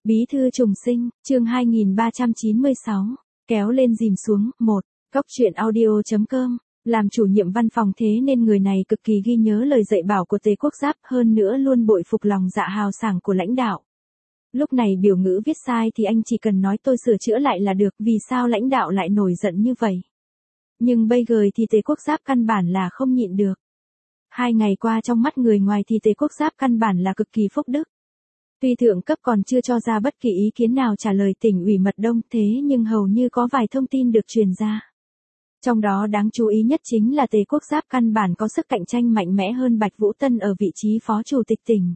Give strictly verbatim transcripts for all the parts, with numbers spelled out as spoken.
Bí thư trùng sinh, chương hai nghìn ba trăm chín mươi sáu, kéo lên dìm xuống, một, Cóc truyện audio chấm com, làm chủ nhiệm văn phòng thế nên người này cực kỳ ghi nhớ lời dạy bảo của Tề Quốc Giáp, hơn nữa luôn bội phục lòng dạ hào sảng của lãnh đạo. Lúc này biểu ngữ viết sai thì anh chỉ cần nói tôi sửa chữa lại là được, vì sao lãnh đạo lại nổi giận như vậy. Nhưng bây giờ thì Tề Quốc Giáp căn bản là không nhịn được. Hai ngày qua trong mắt người ngoài thì Tề Quốc Giáp căn bản là cực kỳ phúc đức. Tuy thượng cấp còn chưa cho ra bất kỳ ý kiến nào trả lời tỉnh ủy Mật Đông, thế nhưng hầu như có vài thông tin được truyền ra. Trong đó đáng chú ý nhất chính là Tề Quốc Giáp căn bản có sức cạnh tranh mạnh mẽ hơn Bạch Vũ Tân ở vị trí phó chủ tịch tỉnh.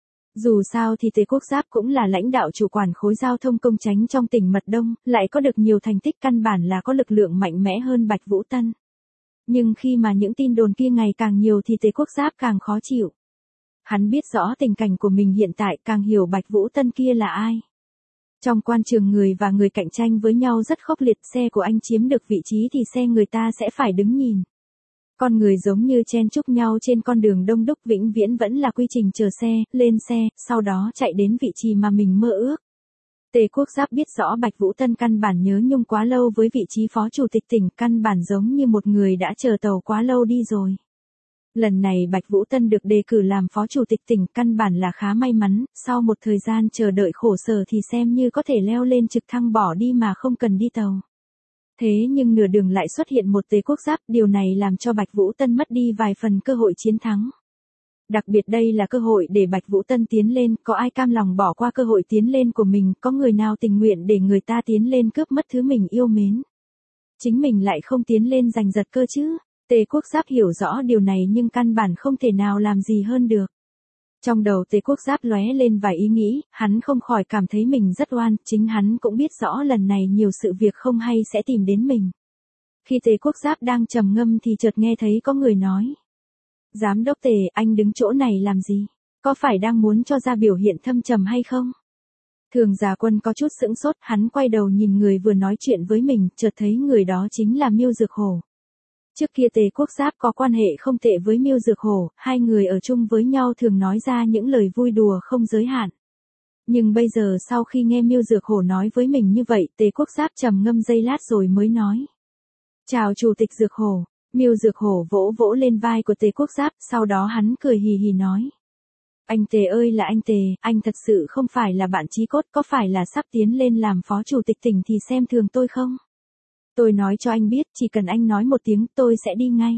Dù sao thì Tề Quốc Giáp cũng là lãnh đạo chủ quản khối giao thông công chánh trong tỉnh Mật Đông, lại có được nhiều thành tích, căn bản là có lực lượng mạnh mẽ hơn Bạch Vũ Tân. Nhưng khi mà những tin đồn kia ngày càng nhiều thì Tề Quốc Giáp càng khó chịu. Hắn biết rõ tình cảnh của mình hiện tại, càng hiểu Bạch Vũ Tân kia là ai. Trong quan trường người và người cạnh tranh với nhau rất khốc liệt, xe của anh chiếm được vị trí thì xe người ta sẽ phải đứng nhìn. Con người giống như chen chúc nhau trên con đường đông đúc, vĩnh viễn vẫn là quy trình chờ xe, lên xe, sau đó chạy đến vị trí mà mình mơ ước. Tề Quốc Giáp biết rõ Bạch Vũ Tân căn bản nhớ nhung quá lâu với vị trí phó chủ tịch tỉnh, căn bản giống như một người đã chờ tàu quá lâu đi rồi. Lần này Bạch Vũ Tân được đề cử làm phó chủ tịch tỉnh, căn bản là khá may mắn, sau một thời gian chờ đợi khổ sở thì xem như có thể leo lên trực thăng bỏ đi mà không cần đi tàu. Thế nhưng nửa đường lại xuất hiện một Tề Quốc Giáp, điều này làm cho Bạch Vũ Tân mất đi vài phần cơ hội chiến thắng. Đặc biệt đây là cơ hội để Bạch Vũ Tân tiến lên, có ai cam lòng bỏ qua cơ hội tiến lên của mình, có người nào tình nguyện để người ta tiến lên cướp mất thứ mình yêu mến. Chính mình lại không tiến lên giành giật cơ chứ. Tề Quốc Giáp hiểu rõ điều này nhưng căn bản không thể nào làm gì hơn được. Trong đầu Tề Quốc Giáp lóe lên vài ý nghĩ, hắn không khỏi cảm thấy mình rất oan, chính hắn cũng biết rõ lần này nhiều sự việc không hay sẽ tìm đến mình. Khi Tề Quốc Giáp đang trầm ngâm thì chợt nghe thấy có người nói. Giám đốc Tề, anh đứng chỗ này làm gì? Có phải đang muốn cho ra biểu hiện thâm trầm hay không? Thường Già Quân có chút sững sốt, hắn quay đầu nhìn người vừa nói chuyện với mình, chợt thấy người đó chính là Miêu Dược Hổ. Trước kia Tề Quốc Giáp có quan hệ không tệ với Miêu Dược Hổ, hai người ở chung với nhau thường nói ra những lời vui đùa không giới hạn. Nhưng bây giờ sau khi nghe Miêu Dược Hổ nói với mình như vậy, Tề Quốc Giáp trầm ngâm giây lát rồi mới nói. Chào Chủ tịch Dược Hổ. Miêu Dược Hổ vỗ vỗ lên vai của Tề Quốc Giáp, sau đó hắn cười hì hì nói. Anh Tề ơi là anh Tề, anh thật sự không phải là bạn chí cốt, có phải là sắp tiến lên làm phó chủ tịch tỉnh thì xem thường tôi không? Tôi nói cho anh biết, chỉ cần anh nói một tiếng tôi sẽ đi ngay.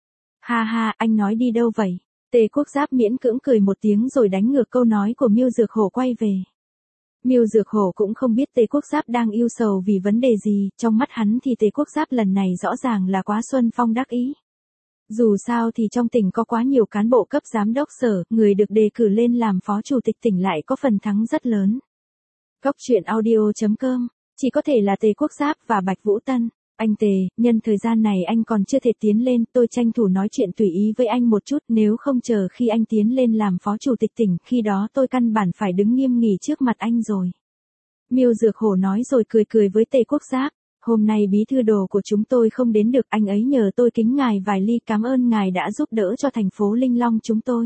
Ha ha, anh nói đi đâu vậy? Tề Quốc Giáp miễn cưỡng cười một tiếng rồi đánh ngược câu nói của Miêu Dược Hổ quay về. Miêu Dược Hổ cũng không biết Tề Quốc Giáp đang ưu sầu vì vấn đề gì, trong mắt hắn thì Tề Quốc Giáp lần này rõ ràng là quá xuân phong đắc ý. Dù sao thì trong tỉnh có quá nhiều cán bộ cấp giám đốc sở, người được đề cử lên làm phó chủ tịch tỉnh lại có phần thắng rất lớn. Cóc truyện audio chấm com, chỉ có thể là Tề Quốc Giáp và Bạch Vũ Tân. Anh Tề, nhân thời gian này anh còn chưa thể tiến lên, tôi tranh thủ nói chuyện tùy ý với anh một chút, nếu không chờ khi anh tiến lên làm phó chủ tịch tỉnh, khi đó tôi căn bản phải đứng nghiêm nghỉ trước mặt anh rồi. Miêu Dược Hổ nói rồi cười cười với Tề Quốc Giáp. Hôm nay bí thư đồ của chúng tôi không đến được, anh ấy nhờ tôi kính ngài vài ly, cảm ơn ngài đã giúp đỡ cho thành phố Linh Long chúng tôi.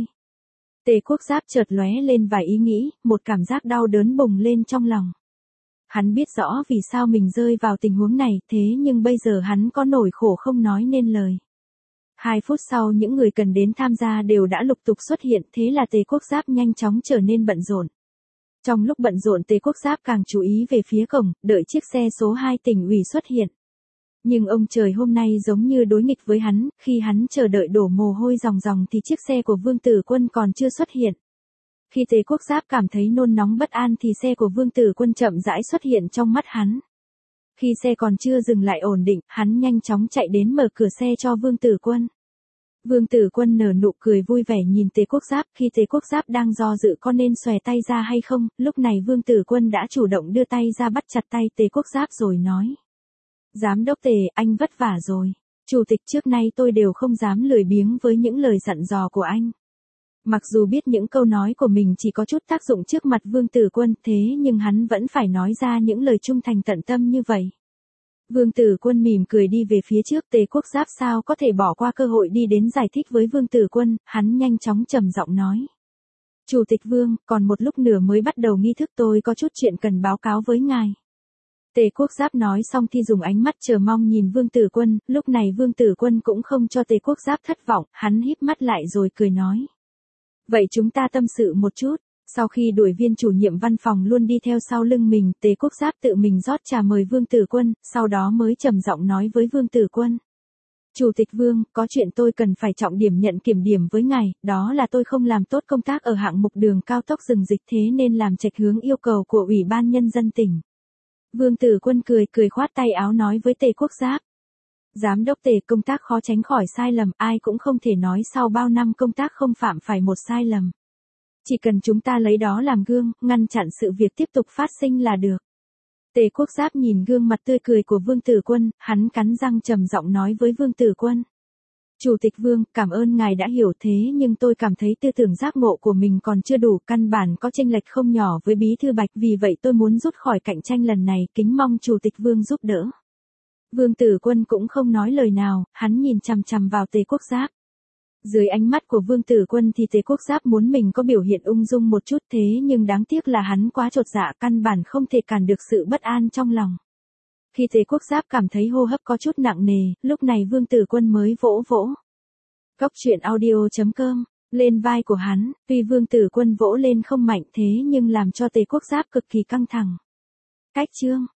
Tề Quốc Giáp chợt lóe lên vài ý nghĩ, một cảm giác đau đớn bùng lên trong lòng. Hắn biết rõ vì sao mình rơi vào tình huống này, thế nhưng bây giờ hắn có nỗi khổ không nói nên lời. Hai phút sau những người cần đến tham gia đều đã lục tục xuất hiện, thế là Tề Quốc Giáp nhanh chóng trở nên bận rộn. Trong lúc bận rộn Tề Quốc Giáp càng chú ý về phía cổng, đợi chiếc xe số hai tỉnh ủy xuất hiện. Nhưng ông trời hôm nay giống như đối nghịch với hắn, khi hắn chờ đợi đổ mồ hôi ròng ròng thì chiếc xe của Vương Tử Quân còn chưa xuất hiện. Khi Tề Quốc Giáp cảm thấy nôn nóng bất an thì xe của Vương Tử Quân chậm rãi xuất hiện trong mắt hắn. Khi xe còn chưa dừng lại ổn định, hắn nhanh chóng chạy đến mở cửa xe cho Vương Tử Quân. Vương Tử Quân nở nụ cười vui vẻ nhìn Tề Quốc Giáp, khi Tề Quốc Giáp đang do dự có nên xòe tay ra hay không, lúc này Vương Tử Quân đã chủ động đưa tay ra bắt chặt tay Tề Quốc Giáp rồi nói. Giám đốc Tề, anh vất vả rồi. Chủ tịch trước nay tôi đều không dám lười biếng với những lời dặn dò của anh. Mặc dù biết những câu nói của mình chỉ có chút tác dụng trước mặt Vương Tử Quân, thế nhưng hắn vẫn phải nói ra những lời trung thành tận tâm như vậy. Vương Tử Quân mỉm cười đi về phía trước, Tề Quốc Giáp sao có thể bỏ qua cơ hội đi đến giải thích với Vương Tử Quân, hắn nhanh chóng trầm giọng nói. Chủ tịch Vương, còn một lúc nữa mới bắt đầu nghi thức, tôi có chút chuyện cần báo cáo với ngài. Tề Quốc Giáp nói xong thì dùng ánh mắt chờ mong nhìn Vương Tử Quân, lúc này Vương Tử Quân cũng không cho Tề Quốc Giáp thất vọng, hắn híp mắt lại rồi cười nói. Vậy chúng ta tâm sự một chút. Sau khi đuổi viên chủ nhiệm văn phòng luôn đi theo sau lưng mình, Tề Quốc Giáp tự mình rót trà mời Vương Tử Quân, sau đó mới trầm giọng nói với Vương Tử Quân. Chủ tịch Vương, có chuyện tôi cần phải trọng điểm nhận kiểm điểm với ngài, đó là tôi không làm tốt công tác ở hạng mục đường cao tốc Rừng Dịch, thế nên làm chệch hướng yêu cầu của Ủy ban Nhân dân tỉnh. Vương Tử Quân cười cười khoát tay áo nói với Tề Quốc Giáp. Giám đốc Tề, công tác khó tránh khỏi sai lầm, ai cũng không thể nói sau bao năm công tác không phạm phải một sai lầm. Chỉ cần chúng ta lấy đó làm gương, ngăn chặn sự việc tiếp tục phát sinh là được. Tề Quốc Giáp nhìn gương mặt tươi cười của Vương Tử Quân, hắn cắn răng trầm giọng nói với Vương Tử Quân. Chủ tịch Vương, cảm ơn ngài đã hiểu, thế nhưng tôi cảm thấy tư tưởng giác ngộ của mình còn chưa đủ, căn bản có chênh lệch không nhỏ với Bí thư Bạch, vì vậy tôi muốn rút khỏi cạnh tranh lần này, kính mong Chủ tịch Vương giúp đỡ. Vương Tử Quân cũng không nói lời nào, hắn nhìn chằm chằm vào Tề Quốc Giáp. Dưới ánh mắt của Vương Tử Quân thì Tề Quốc Giáp muốn mình có biểu hiện ung dung một chút, thế nhưng đáng tiếc là hắn quá chột dạ, căn bản không thể cản được sự bất an trong lòng. Khi Tề Quốc Giáp cảm thấy hô hấp có chút nặng nề, lúc này Vương Tử Quân mới vỗ vỗ Cốc truyện audio chấm com lên vai của hắn, tuy Vương Tử Quân vỗ lên không mạnh thế nhưng làm cho Tề Quốc Giáp cực kỳ căng thẳng. Cách chương